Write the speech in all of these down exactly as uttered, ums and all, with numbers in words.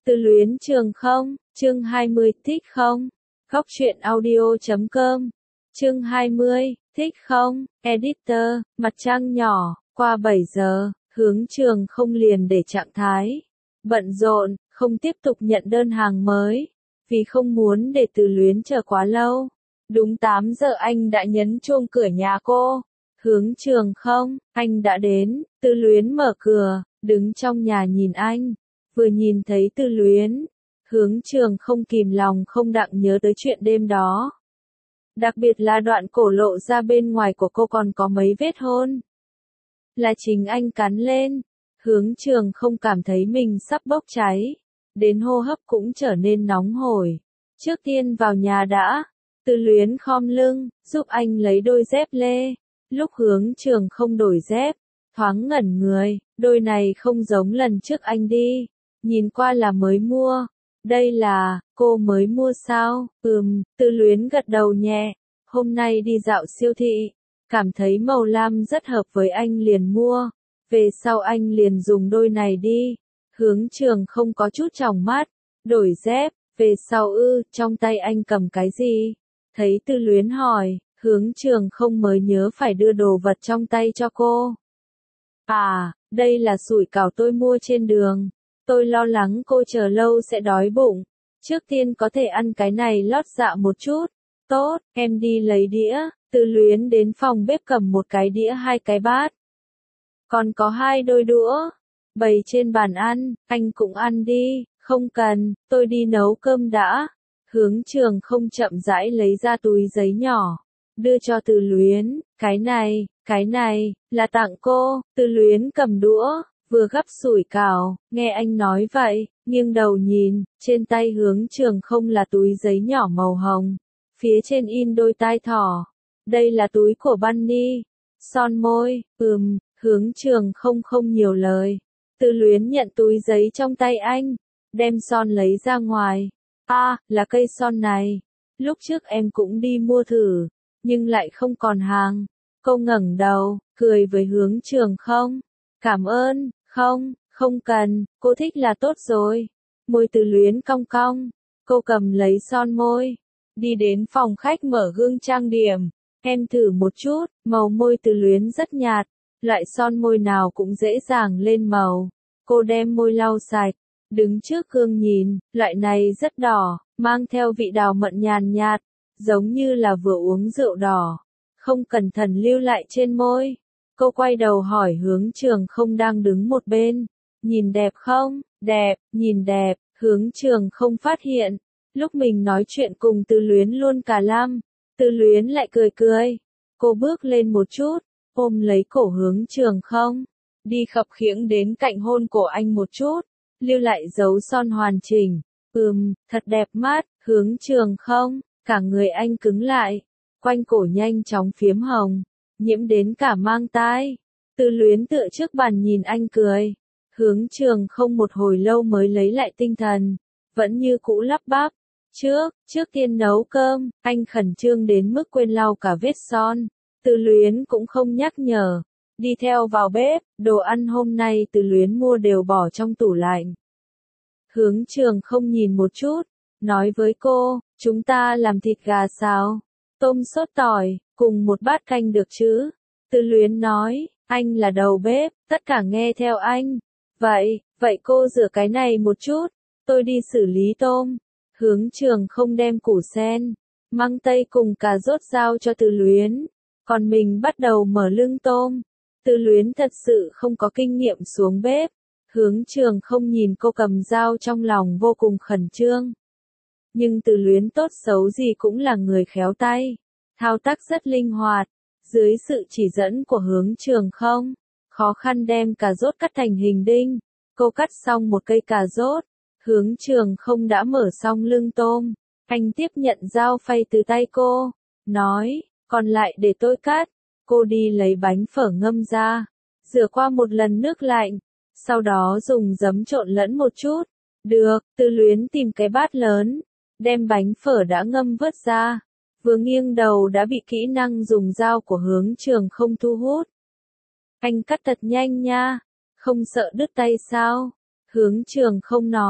Từ luyến trường không, chương hai mươi, thích không? Góc truyện audio chấm com. Chương hai mươi, thích không? Editor, mặt trăng nhỏ, qua bảy giờ, hướng trường không liền để trạng thái bận rộn, không tiếp tục nhận đơn hàng mới, vì không muốn để Từ luyến chờ quá lâu. Đúng tám giờ anh đã nhấn chuông cửa nhà cô. Hướng trường không, anh đã đến. Từ luyến mở cửa, đứng trong nhà nhìn anh. Vừa nhìn thấy Từ luyến, hướng trường không kìm lòng không đặng nhớ tới chuyện đêm đó. Đặc biệt là đoạn cổ lộ ra bên ngoài của cô còn có mấy vết hôn. Là chính anh cắn lên. Hướng trường không cảm thấy mình sắp bốc cháy. Đến hô hấp cũng trở nên nóng hổi. Trước tiên vào nhà đã. Từ luyến khom lưng, giúp anh lấy đôi dép lê. Lúc hướng trường không đổi dép, thoáng ngẩn người, đôi này không giống lần trước anh đi. Nhìn qua là mới mua. Đây là, cô mới mua sao? Ừm, Từ luyến gật đầu nhẹ. Hôm nay đi dạo siêu thị, cảm thấy màu lam rất hợp với anh liền mua. Về sau anh liền dùng đôi này đi. Hướng trường không có chút tròng mắt. Đổi dép, về sau ư, trong tay anh cầm cái gì? Thấy Từ luyến hỏi, hướng trường không mới nhớ phải đưa đồ vật trong tay cho cô. À, đây là sủi cảo tôi mua trên đường. Tôi lo lắng cô chờ lâu sẽ đói bụng. Trước tiên có thể ăn cái này lót dạ một chút. Tốt, em đi lấy đĩa. Từ luyến đến phòng bếp cầm một cái đĩa hai cái bát. Còn có hai đôi đũa. Bày trên bàn ăn, anh cũng ăn đi. Không cần, tôi đi nấu cơm đã. Hướng trường không chậm rãi lấy ra túi giấy nhỏ. Đưa cho Từ luyến, cái này, cái này, là tặng cô. Từ luyến cầm đũa, vừa gắp sủi cảo, nghe anh nói vậy, nghiêng đầu nhìn, trên tay hướng trường không là túi giấy nhỏ màu hồng. Phía trên in đôi tai thỏ. Đây là túi của Bunny. Son môi, ừm, hướng trường không không nhiều lời. Từ luyến nhận túi giấy trong tay anh, đem son lấy ra ngoài. À, là cây son này. Lúc trước em cũng đi mua thử, nhưng lại không còn hàng. Cô ngẩng đầu, cười với hướng trường không. Cảm ơn, không, không cần, cô thích là tốt rồi. Môi Từ luyến cong cong, cô cầm lấy son môi. Đi đến phòng khách mở gương trang điểm. Em thử một chút, màu môi Từ luyến rất nhạt. Loại son môi nào cũng dễ dàng lên màu. Cô đem môi lau sạch. Đứng trước gương nhìn, loại này rất đỏ, mang theo vị đào mận nhàn nhạt, giống như là vừa uống rượu đỏ. Không cẩn thận lưu lại trên môi. Cô quay đầu hỏi hướng trường không đang đứng một bên. Nhìn đẹp không? Đẹp, nhìn đẹp, hướng trường không phát hiện. Lúc mình nói chuyện cùng Từ luyến luôn cả lăm. Từ luyến lại cười cười. Cô bước lên một chút, ôm lấy cổ hướng trường không. Đi khập khiễng đến cạnh hôn cổ anh một chút. Lưu lại dấu son hoàn chỉnh. Ừm, thật đẹp mắt, hướng trường không. Cả người anh cứng lại. Quanh cổ nhanh chóng phiếm hồng. Nhiễm đến cả mang tai. Từ luyến tựa trước bàn nhìn anh cười. Hướng trường không một hồi lâu mới lấy lại tinh thần. Vẫn như cũ lắp bắp. Trước, trước tiên nấu cơm, anh khẩn trương đến mức quên lau cả vết son. Từ luyến cũng không nhắc nhở. Đi theo vào bếp, đồ ăn hôm nay Từ luyến mua đều bỏ trong tủ lạnh. Hướng trường không nhìn một chút, nói với cô, chúng ta làm thịt gà xào, tôm sốt tỏi, cùng một bát canh được chứ? Từ luyến nói, anh là đầu bếp, tất cả nghe theo anh. Vậy, vậy cô rửa cái này một chút, tôi đi xử lý tôm. Hướng trường không đem củ sen, măng tây cùng cà rốt giao cho Từ luyến, còn mình bắt đầu mở lưng tôm. Từ luyến thật sự không có kinh nghiệm xuống bếp. Hướng trường không nhìn cô cầm dao trong lòng vô cùng khẩn trương. Nhưng Từ luyến tốt xấu gì cũng là người khéo tay. Thao tác rất linh hoạt. Dưới sự chỉ dẫn của hướng trường không, khó khăn đem cà rốt cắt thành hình đinh. Cô cắt xong một cây cà rốt. Hướng trường không đã mở xong lưng tôm. Anh tiếp nhận dao phay từ tay cô. Nói, còn lại để tôi cắt. Cô đi lấy bánh phở ngâm ra. Rửa qua một lần nước lạnh. Sau đó dùng giấm trộn lẫn một chút. Được, Từ luyến tìm cái bát lớn. Đem bánh phở đã ngâm vớt ra. Vừa nghiêng đầu đã bị kỹ năng dùng dao của hướng trường không thu hút. Anh cắt thật nhanh nha. Không sợ đứt tay sao? Hướng trường không nói.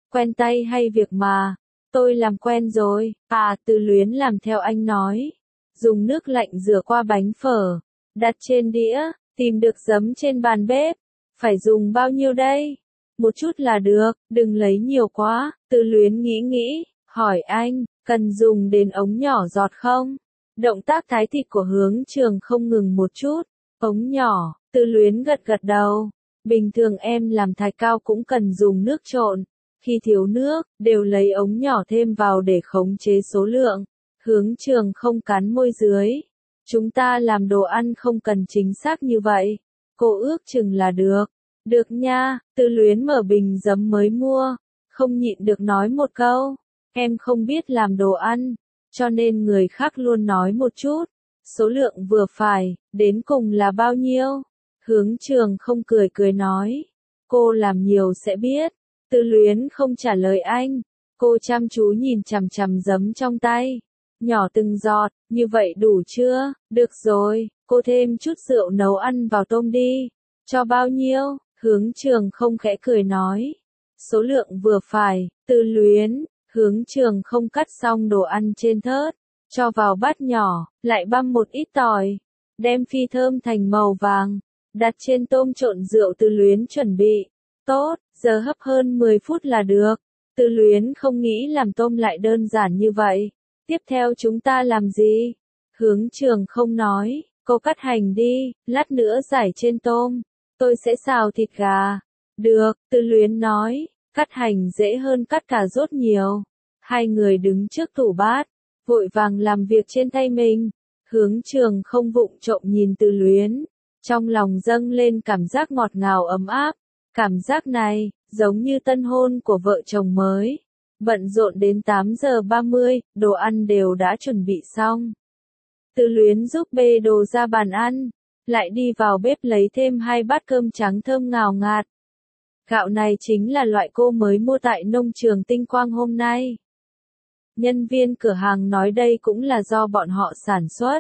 Quen tay hay việc mà. Tôi làm quen rồi. À, Từ Luyến làm theo anh nói. Dùng nước lạnh rửa qua bánh phở. Đặt trên đĩa, tìm được giấm trên bàn bếp. Phải dùng bao nhiêu đây? Một chút là được, đừng lấy nhiều quá. Từ Luyến nghĩ nghĩ, hỏi anh, cần dùng đến ống nhỏ giọt không? Động tác thái thịt của Hướng Trường không ngừng một chút. Ống nhỏ, Từ Luyến gật gật đầu. Bình thường em làm thái cao cũng cần dùng nước trộn. Khi thiếu nước, đều lấy ống nhỏ thêm vào để khống chế số lượng. Hướng Trường không cắn môi dưới. Chúng ta làm đồ ăn không cần chính xác như vậy. Cô ước chừng là được. Được nha, Từ Luyến mở bình giấm mới mua. Không nhịn được nói một câu. Em không biết làm đồ ăn. Cho nên người khác luôn nói một chút. Số lượng vừa phải, đến cùng là bao nhiêu? Hướng Trường không cười cười nói. Cô làm nhiều sẽ biết. Từ Luyến không trả lời anh. Cô chăm chú nhìn chằm chằm giấm trong tay. Nhỏ từng giọt, như vậy đủ chưa? Được rồi, cô thêm chút rượu nấu ăn vào tôm đi. Cho bao nhiêu? Hướng Trường không khẽ cười nói. Số lượng vừa phải. Từ Luyến. Hướng Trường không cắt xong đồ ăn trên thớt. Cho vào bát nhỏ, lại băm một ít tỏi. Đem phi thơm thành màu vàng. Đặt trên tôm trộn rượu Từ Luyến chuẩn bị. Tốt, giờ hấp hơn mười phút là được. Từ Luyến không nghĩ làm tôm lại đơn giản như vậy. Tiếp theo chúng ta làm gì? Hướng Trường không nói, cô cắt hành đi, lát nữa rải trên tôm. Tôi sẽ xào thịt gà. Được, Từ Luyến nói, cắt hành dễ hơn cắt cà rốt nhiều. Hai người đứng trước tủ bát, vội vàng làm việc trên tay mình. Hướng Trường không vụng trộm nhìn Từ Luyến. Trong lòng dâng lên cảm giác ngọt ngào ấm áp. Cảm giác này, giống như tân hôn của vợ chồng mới. Bận rộn đến tám giờ ba mươi, đồ ăn đều đã chuẩn bị xong. Từ Luyến giúp bê đồ ra bàn ăn, lại đi vào bếp lấy thêm hai bát cơm trắng thơm ngào ngạt. Gạo này chính là loại cô mới mua tại nông trường Tinh Quang hôm nay. Nhân viên cửa hàng nói đây cũng là do bọn họ sản xuất.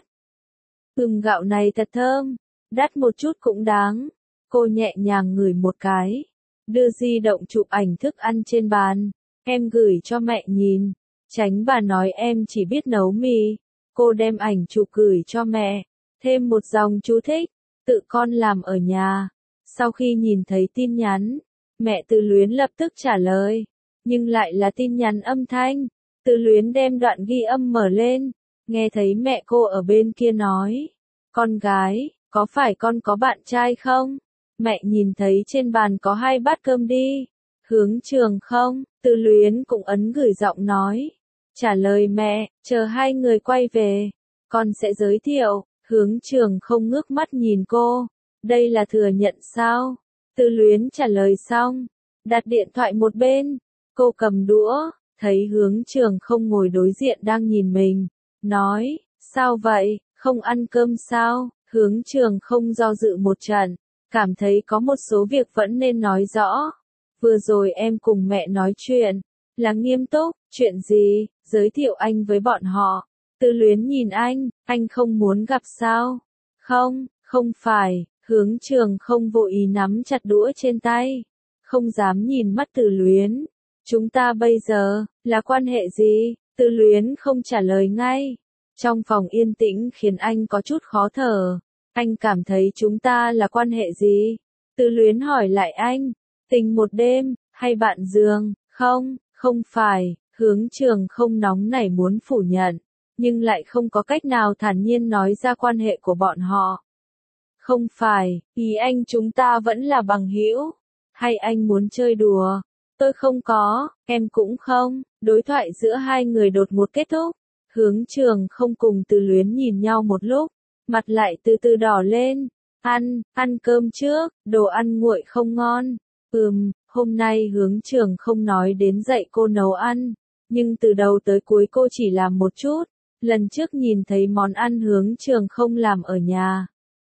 Ừm, gạo này thật thơm, đắt một chút cũng đáng. Cô nhẹ nhàng ngửi một cái, đưa di động chụp ảnh thức ăn trên bàn. Em gửi cho mẹ nhìn, tránh bà nói em chỉ biết nấu mì. Cô đem ảnh chụp gửi cho mẹ, thêm một dòng chú thích, tự con làm ở nhà. Sau khi nhìn thấy tin nhắn, mẹ Từ Luyến lập tức trả lời, nhưng lại là tin nhắn âm thanh. Từ Luyến đem đoạn ghi âm mở lên, nghe thấy mẹ cô ở bên kia nói, con gái, có phải con có bạn trai không? Mẹ nhìn thấy trên bàn có hai bát cơm đi. Hướng Trường không, Từ Luyến cũng ấn gửi giọng nói. Trả lời mẹ, chờ hai người quay về, con sẽ giới thiệu. Hướng Trường không ngước mắt nhìn cô. Đây là thừa nhận sao? Từ Luyến trả lời xong, đặt điện thoại một bên. Cô cầm đũa, thấy Hướng Trường không ngồi đối diện đang nhìn mình. Nói, sao vậy, không ăn cơm sao? Hướng Trường không do dự một trận, cảm thấy có một số việc vẫn nên nói rõ. Vừa rồi em cùng mẹ nói chuyện, là nghiêm túc, chuyện gì, giới thiệu anh với bọn họ. Từ Luyến nhìn anh, anh không muốn gặp sao? Không, không phải, Hướng Trường không vội ý nắm chặt đũa trên tay. Không dám nhìn mắt Từ Luyến. Chúng ta bây giờ, là quan hệ gì? Từ Luyến không trả lời ngay. Trong phòng yên tĩnh khiến anh có chút khó thở. Anh cảm thấy chúng ta là quan hệ gì? Từ Luyến hỏi lại anh. Tình một đêm, hay bạn giường? Không, không phải. Hướng Trường không nóng nảy muốn phủ nhận, nhưng lại không có cách nào thản nhiên nói ra quan hệ của bọn họ. Không phải, ý anh chúng ta vẫn là bằng hữu, hay anh muốn chơi đùa? Tôi không có, em cũng không. Đối thoại giữa hai người đột ngột kết thúc. Hướng Trường không cùng Từ Luyến nhìn nhau một lúc, mặt lại từ từ đỏ lên. Ăn, ăn cơm trước, đồ ăn nguội không ngon. Ừm, hôm nay Hướng Trường không nói đến dạy cô nấu ăn, nhưng từ đầu tới cuối cô chỉ làm một chút. Lần trước nhìn thấy món ăn Hướng Trường không làm ở nhà.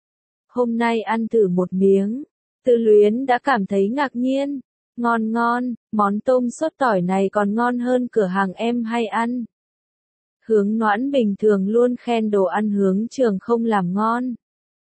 Hôm nay ăn thử một miếng, Từ Luyến đã cảm thấy ngạc nhiên. Ngon ngon, món tôm sốt tỏi này còn ngon hơn cửa hàng em hay ăn. Hướng Noãn bình thường luôn khen đồ ăn Hướng Trường không làm ngon.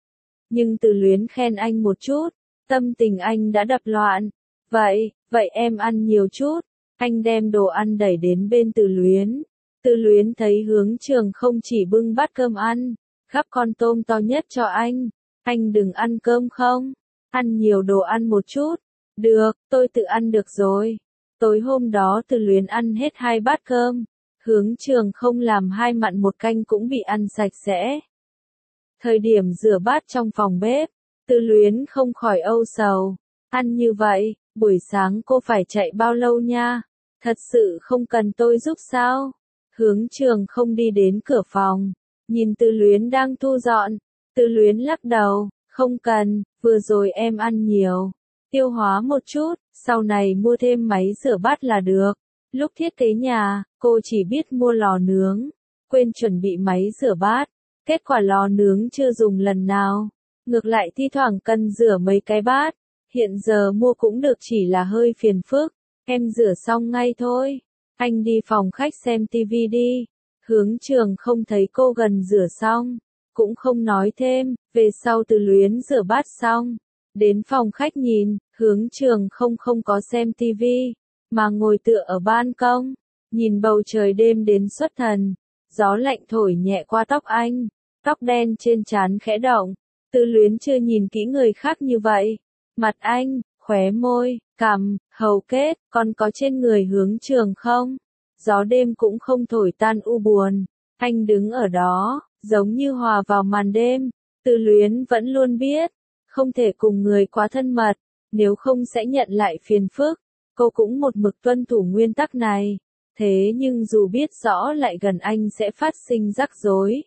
Nhưng Từ Luyến khen anh một chút, tâm tình anh đã đập loạn. Vậy, vậy em ăn nhiều chút. Anh đem đồ ăn đẩy đến bên Từ Luyến. Từ Luyến thấy Hướng Trường không chỉ bưng bát cơm ăn, gắp con tôm to nhất cho anh. Anh đừng ăn cơm không? Ăn nhiều đồ ăn một chút. Được, tôi tự ăn được rồi. Tối hôm đó Từ Luyến ăn hết hai bát cơm. Hướng Trường không làm hai mặn một canh cũng bị ăn sạch sẽ. Thời điểm rửa bát trong phòng bếp, Từ Luyến không khỏi âu sầu. Ăn như vậy, buổi sáng cô phải chạy bao lâu nha? Thật sự không cần tôi giúp sao? Hướng Trường không đi đến cửa phòng, nhìn Từ Luyến đang thu dọn. Từ Luyến lắc đầu, không cần, vừa rồi em ăn nhiều. Tiêu hóa một chút, sau này mua thêm máy rửa bát là được. Lúc thiết kế nhà, cô chỉ biết mua lò nướng, quên chuẩn bị máy rửa bát. Kết quả lò nướng chưa dùng lần nào. Ngược lại thi thoảng cần rửa mấy cái bát. Hiện giờ mua cũng được chỉ là hơi phiền phức. Em rửa xong ngay thôi. Anh đi phòng khách xem tivi đi. Hướng Trường không thấy cô gần rửa xong. Cũng không nói thêm. Về sau Từ Luyến rửa bát xong. Đến phòng khách nhìn, Hướng Trường không không có xem tivi. Mà ngồi tựa ở ban công. Nhìn bầu trời đêm đến xuất thần. Gió lạnh thổi nhẹ qua tóc anh. Tóc đen trên trán khẽ động. Từ Luyến chưa nhìn kỹ người khác như vậy. Mặt anh, khóe môi, cằm, hầu kết, còn có trên người Hướng Trường không? Gió đêm cũng không thổi tan u buồn. Anh đứng ở đó, giống như hòa vào màn đêm. Từ Luyến vẫn luôn biết, không thể cùng người quá thân mật, nếu không sẽ nhận lại phiền phức. Cô cũng một mực tuân thủ nguyên tắc này. Thế nhưng dù biết rõ lại gần anh sẽ phát sinh rắc rối,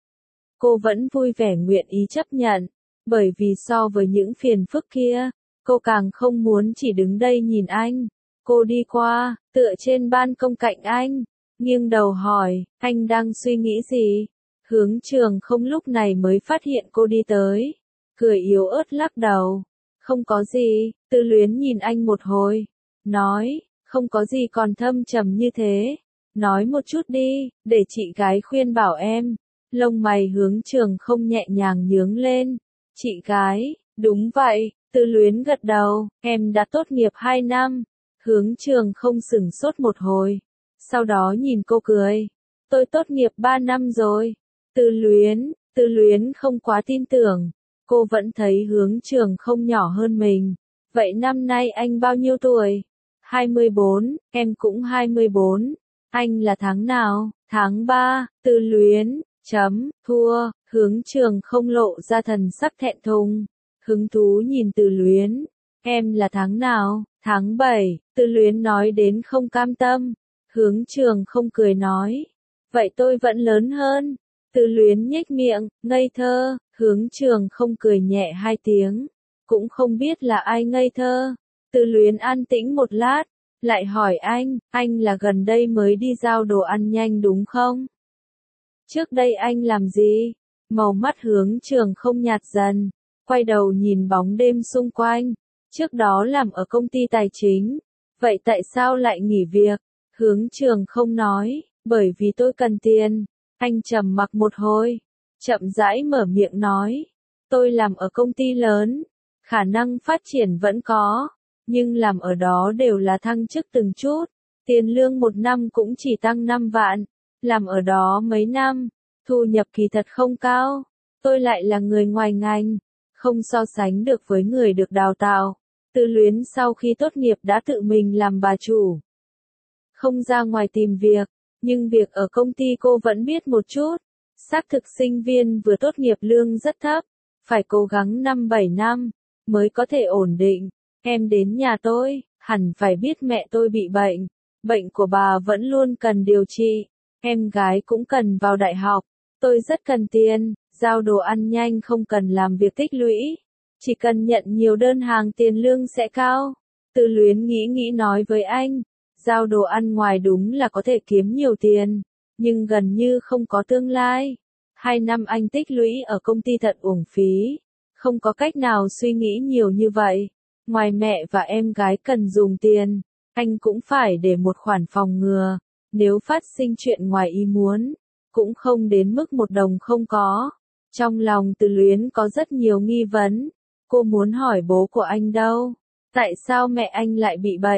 cô vẫn vui vẻ nguyện ý chấp nhận, bởi vì so với những phiền phức kia, cô càng không muốn chỉ đứng đây nhìn anh. Cô đi qua, tựa trên ban công cạnh anh, nghiêng đầu hỏi, anh đang suy nghĩ gì? Hướng Trường không lúc này mới phát hiện cô đi tới, cười yếu ớt lắc đầu, không có gì. Từ Luyến nhìn anh một hồi, nói, không có gì còn thâm trầm như thế, nói một chút đi, để chị gái khuyên bảo em. Lông mày Hướng Trường không nhẹ nhàng nhướng lên. Chị gái, đúng vậy. Từ Luyến gật đầu, em đã tốt nghiệp hai năm. Hướng Trường không sửng sốt một hồi. Sau đó nhìn cô cười. Tôi tốt nghiệp ba năm rồi. Từ Luyến, Từ Luyến không quá tin tưởng. Cô vẫn thấy Hướng Trường không nhỏ hơn mình. Vậy năm nay anh bao nhiêu tuổi? hai mươi bốn, em cũng hai mươi bốn. Anh là tháng nào? Tháng ba. Từ Luyến, chấm, thua. Hướng Trường không lộ ra thần sắc thẹn thùng. Hứng thú nhìn Từ Luyến. Em là tháng nào? Tháng bảy. Từ Luyến nói đến không cam tâm. Hướng Trường không cười nói. Vậy tôi vẫn lớn hơn. Từ Luyến nhếch miệng, ngây thơ. Hướng Trường không cười nhẹ hai tiếng. Cũng không biết là ai ngây thơ. Từ Luyến an tĩnh một lát. Lại hỏi anh, anh là gần đây mới đi giao đồ ăn nhanh đúng không? Trước đây anh làm gì? Màu mắt Hướng Trường không nhạt dần. Quay đầu nhìn bóng đêm xung quanh. Trước đó làm ở công ty tài chính. Vậy tại sao lại nghỉ việc? Hướng Trường không nói, bởi vì tôi cần tiền. Anh trầm mặc một hồi, chậm rãi mở miệng nói. Tôi làm ở công ty lớn, khả năng phát triển vẫn có, nhưng làm ở đó đều là thăng chức từng chút. Tiền lương một năm cũng chỉ tăng năm vạn. Làm ở đó mấy năm, thu nhập kỳ thật không cao. Tôi lại là người ngoài ngành, không so sánh được với người được đào tạo. Từ Luyến sau khi tốt nghiệp đã tự mình làm bà chủ. Không ra ngoài tìm việc, nhưng việc ở công ty cô vẫn biết một chút. Xác thực sinh viên vừa tốt nghiệp lương rất thấp, phải cố gắng năm bảy năm, mới có thể ổn định. Em đến nhà tôi, hẳn phải biết mẹ tôi bị bệnh. Bệnh của bà vẫn luôn cần điều trị. Em gái cũng cần vào đại học. Tôi rất cần tiền, giao đồ ăn nhanh không cần làm việc tích lũy. Chỉ cần nhận nhiều đơn hàng tiền lương sẽ cao. Từ Luyến nghĩ nghĩ nói với anh, giao đồ ăn ngoài đúng là có thể kiếm nhiều tiền, nhưng gần như không có tương lai. Hai năm anh tích lũy ở công ty thật uổng phí, không có cách nào suy nghĩ nhiều như vậy. Ngoài mẹ và em gái cần dùng tiền, anh cũng phải để một khoản phòng ngừa, nếu phát sinh chuyện ngoài ý muốn, cũng không đến mức một đồng không có. Trong lòng Từ Luyến có rất nhiều nghi vấn. Cô muốn hỏi bố của anh đâu? Tại sao mẹ anh lại bị bệnh?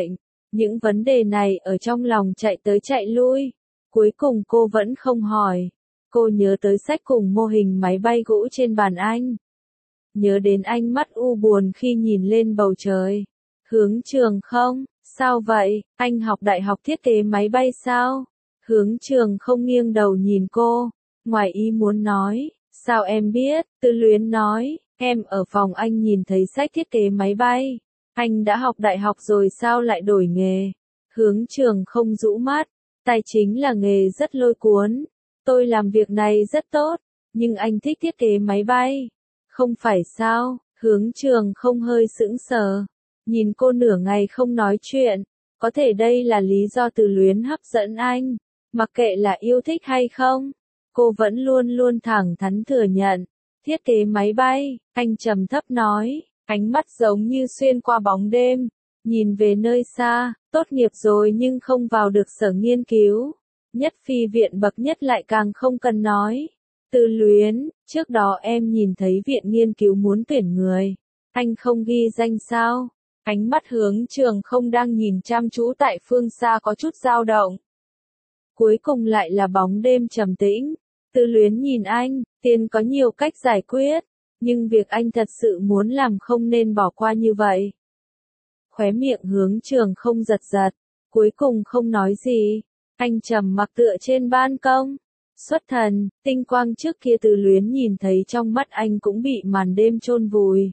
Những vấn đề này ở trong lòng chạy tới chạy lui. Cuối cùng cô vẫn không hỏi. Cô nhớ tới sách cùng mô hình máy bay gỗ trên bàn anh. Nhớ đến ánh mắt u buồn khi nhìn lên bầu trời. Hướng Trường không, sao vậy, anh học đại học thiết kế máy bay sao? Hướng Trường không nghiêng đầu nhìn cô, ngoài ý muốn nói, sao em biết, Tư Luyến nói, em ở phòng anh nhìn thấy sách thiết kế máy bay. Anh đã học đại học rồi sao lại đổi nghề? Hướng Trường không rũ mắt, tài chính là nghề rất lôi cuốn. Tôi làm việc này rất tốt, nhưng anh thích thiết kế máy bay. Không phải sao? Hướng Trường không hơi sững sờ. Nhìn cô nửa ngày không nói chuyện. Có thể đây là lý do Từ Luyến hấp dẫn anh. Mặc kệ là yêu thích hay không. Cô vẫn luôn luôn thẳng thắn thừa nhận. Thiết kế máy bay, anh trầm thấp nói. Ánh mắt giống như xuyên qua bóng đêm. Nhìn về nơi xa, tốt nghiệp rồi nhưng không vào được sở nghiên cứu. Nhất phi viện bậc nhất lại càng không cần nói. Từ Luyến, trước đó em nhìn thấy viện nghiên cứu muốn tuyển người. Anh không ghi danh sao? Ánh mắt Hướng Trường không đang nhìn chăm chú tại phương xa có chút dao động. Cuối cùng lại là bóng đêm trầm tĩnh. Từ Luyến nhìn anh, tiền có nhiều cách giải quyết. Nhưng việc anh thật sự muốn làm không nên bỏ qua như vậy. Khóe miệng Hướng Trường không giật giật. Cuối cùng không nói gì. Anh trầm mặc tựa trên ban công. Xuất thần, tinh quang trước kia Từ Luyến nhìn thấy trong mắt anh cũng bị màn đêm chôn vùi.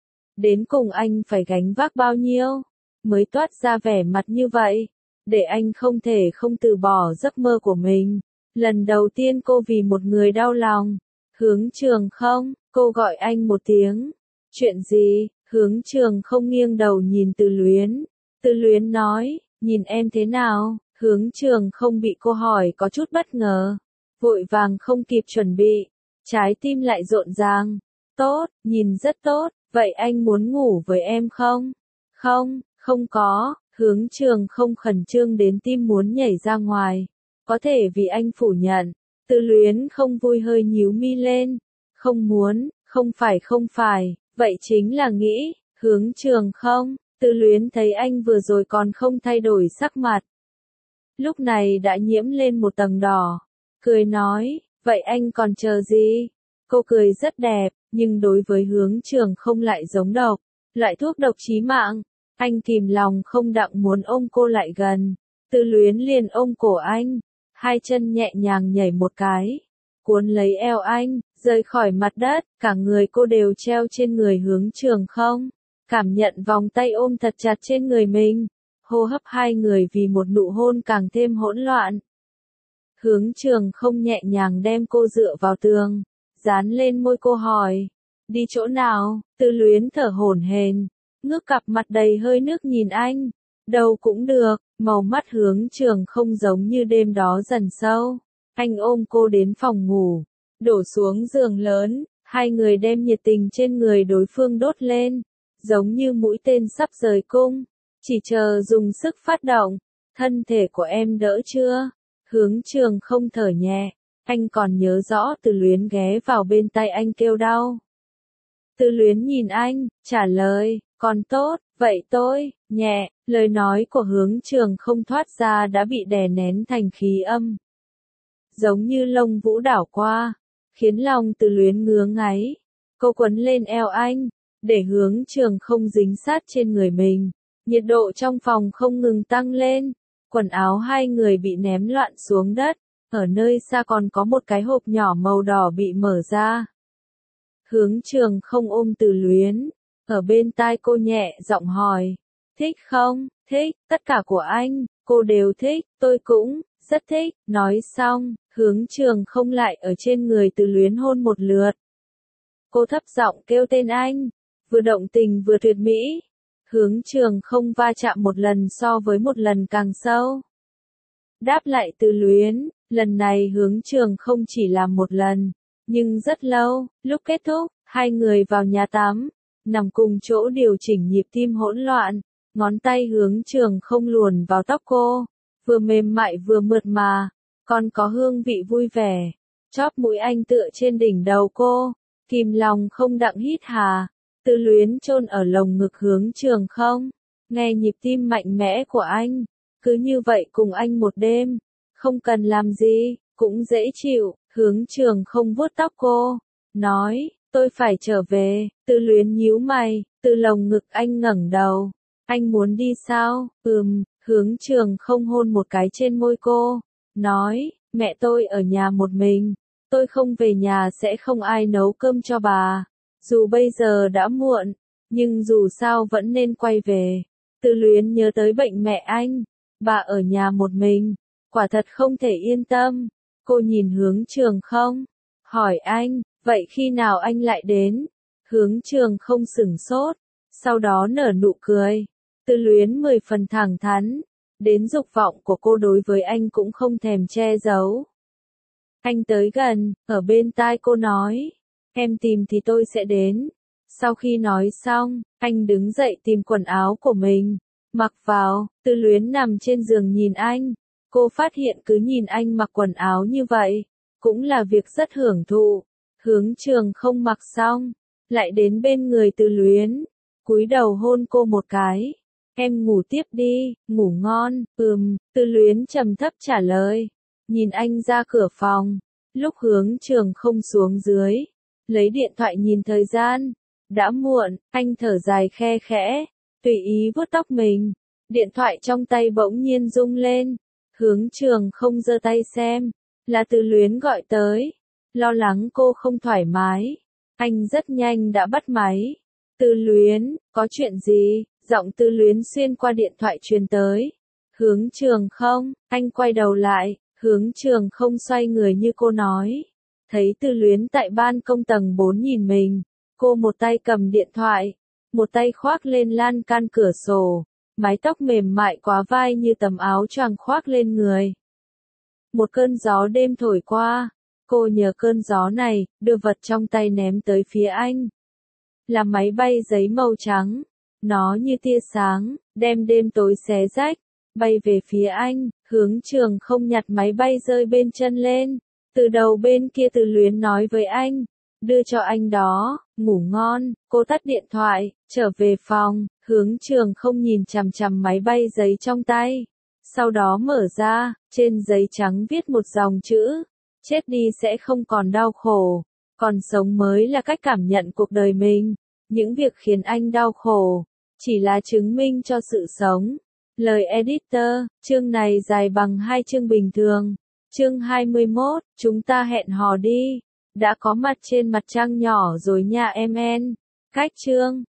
Đến cùng anh phải gánh vác bao nhiêu, mới toát ra vẻ mặt như vậy, để anh không thể không từ bỏ giấc mơ của mình. Lần đầu tiên cô vì một người đau lòng. Hướng Trường không, cô gọi anh một tiếng. Chuyện gì? Hướng Trường không nghiêng đầu nhìn Từ Luyến. Từ Luyến nói, nhìn em thế nào? Hướng Trường không bị cô hỏi có chút bất ngờ. Vội vàng không kịp chuẩn bị. Trái tim lại rộn ràng. Tốt, nhìn rất tốt. Vậy anh muốn ngủ với em không? Không, không có. Hướng Trường không khẩn trương đến tim muốn nhảy ra ngoài. Có thể vì anh phủ nhận. Từ Luyến không vui hơi nhíu mi lên. Không muốn, không phải không phải. Vậy chính là nghĩ. Hướng Trường không. Từ Luyến thấy anh vừa rồi còn không thay đổi sắc mặt. Lúc này đã nhiễm lên một tầng đỏ. Cười nói, vậy anh còn chờ gì? Cô cười rất đẹp, nhưng đối với Hướng Trường không lại giống độc. Loại thuốc độc chí mạng. Anh kìm lòng không đặng muốn ôm cô lại gần. Từ Luyến liền ôm cổ anh. Hai chân nhẹ nhàng nhảy một cái. Cuốn lấy eo anh, rời khỏi mặt đất. Cả người cô đều treo trên người Hướng Trường không. Cảm nhận vòng tay ôm thật chặt trên người mình. Hô hấp hai người vì một nụ hôn càng thêm hỗn loạn. Hướng Trường không nhẹ nhàng đem cô dựa vào tường. Dán lên môi cô hỏi. Đi chỗ nào? Từ Luyến thở hổn hển, ngước cặp mặt đầy hơi nước nhìn anh. Đâu cũng được. Màu mắt Hướng Trường không giống như đêm đó dần sâu. Anh ôm cô đến phòng ngủ. Đổ xuống giường lớn. Hai người đem nhiệt tình trên người đối phương đốt lên. Giống như mũi tên sắp rời cung. Chỉ chờ dùng sức phát động. Thân thể của em đỡ chưa? Hướng Trường không thở nhẹ. Anh còn nhớ rõ Từ Luyến ghé vào bên tay anh kêu đau. Từ Luyến nhìn anh, trả lời, còn tốt, vậy tôi, nhẹ, lời nói của Hướng Trường không thoát ra đã bị đè nén thành khí âm. Giống như lông vũ đảo qua, khiến lòng Từ Luyến ngứa ngáy. Cô quấn lên eo anh, để Hướng Trường không dính sát trên người mình. Nhiệt độ trong phòng không ngừng tăng lên. Quần áo hai người bị ném loạn xuống đất. Ở nơi xa còn có một cái hộp nhỏ màu đỏ bị mở ra. Hướng Trường không ôm Từ Luyến. Ở bên tai cô nhẹ giọng hỏi. Thích không? Thích, tất cả của anh, cô đều thích, tôi cũng, rất thích. Nói xong, Hướng Trường không lại ở trên người Từ Luyến hôn một lượt. Cô thấp giọng kêu tên anh. Vừa động tình vừa tuyệt mỹ. Hướng Trường không va chạm một lần so với một lần càng sâu. Đáp lại Từ Luyến, lần này Hướng Trường không chỉ làm một lần, nhưng rất lâu. Lúc kết thúc, hai người vào nhà tắm, nằm cùng chỗ điều chỉnh nhịp tim hỗn loạn. Ngón tay Hướng Trường không luồn vào tóc cô, vừa mềm mại vừa mượt mà, còn có hương vị vui vẻ. Chóp mũi anh tựa trên đỉnh đầu cô, kìm lòng không đặng hít hà. Từ Luyến chôn ở lồng ngực Hướng Trường không. nghe nhịp tim mạnh mẽ của anh. Cứ như vậy cùng anh một đêm, không cần làm gì, cũng dễ chịu. Hướng Trường không vuốt tóc cô, nói, tôi phải trở về. Tư Luyến nhíu mày, từ lồng ngực anh ngẩng đầu. Anh muốn đi sao? Ừm, Hướng Trường không hôn một cái trên môi cô, nói, mẹ tôi ở nhà một mình, tôi không về nhà sẽ không ai nấu cơm cho bà. Dù bây giờ đã muộn, nhưng dù sao vẫn nên quay về. Tư Luyến nhớ tới bệnh mẹ anh, bà ở nhà một mình, quả thật không thể yên tâm. Cô nhìn Hướng Trường không, hỏi anh, vậy khi nào anh lại đến? Hướng Trường không sửng sốt, sau đó nở nụ cười. Tư Luyến mười phần thẳng thắn, đến dục vọng của cô đối với anh cũng không thèm che giấu. Anh tới gần, ở bên tai cô nói, em tìm thì tôi sẽ đến. Sau khi nói xong, anh đứng dậy tìm quần áo của mình, mặc vào. Tư Luyến nằm trên giường nhìn anh, cô phát hiện cứ nhìn anh mặc quần áo như vậy, cũng là việc rất hưởng thụ. Hướng Trường không mặc xong, lại đến bên người Tư Luyến, cúi đầu hôn cô một cái. Em ngủ tiếp đi, ngủ ngon. Ừm, Tư Luyến trầm thấp trả lời, nhìn anh ra cửa phòng. Lúc Hướng Trường không xuống dưới, lấy điện thoại nhìn thời gian, đã muộn. Anh thở dài khe khẽ, tùy ý vuốt tóc mình. Điện thoại trong tay bỗng nhiên rung lên. Hướng Trường không giơ tay xem, là Tư Luyến gọi tới. Lo lắng cô không thoải mái, anh rất nhanh đã bắt máy. Tư Luyến, có chuyện gì? Giọng Tư Luyến xuyên qua điện thoại truyền tới. Hướng Trường không, anh quay đầu lại, Hướng Trường không xoay người như cô nói. Thấy Tư Luyến tại ban công tầng bốn nhìn mình, cô một tay cầm điện thoại, một tay khoác lên lan can cửa sổ, mái tóc mềm mại quá vai như tấm áo choàng khoác lên người. Một cơn gió đêm thổi qua, cô nhờ cơn gió này, đưa vật trong tay ném tới phía anh. Là máy bay giấy màu trắng. Nó như tia sáng, đem đêm tối xé rách, bay về phía anh. Hướng Trường không nhặt máy bay rơi bên chân lên. Từ đầu bên kia Tư Luyến nói với anh, đưa cho anh đó, ngủ ngon. Cô tắt điện thoại, trở về phòng. Hướng Trường không nhìn chằm chằm máy bay giấy trong tay. Sau đó mở ra, trên giấy trắng viết một dòng chữ, chết đi sẽ không còn đau khổ, còn sống mới là cách cảm nhận cuộc đời mình. Những việc khiến anh đau khổ, chỉ là chứng minh cho sự sống. Lời editor, chương này dài bằng hai chương bình thường. Chương hai mươi mốt, chúng ta hẹn hò đi. Đã có mặt trên mặt trăng nhỏ rồi nha em en. Cách chương.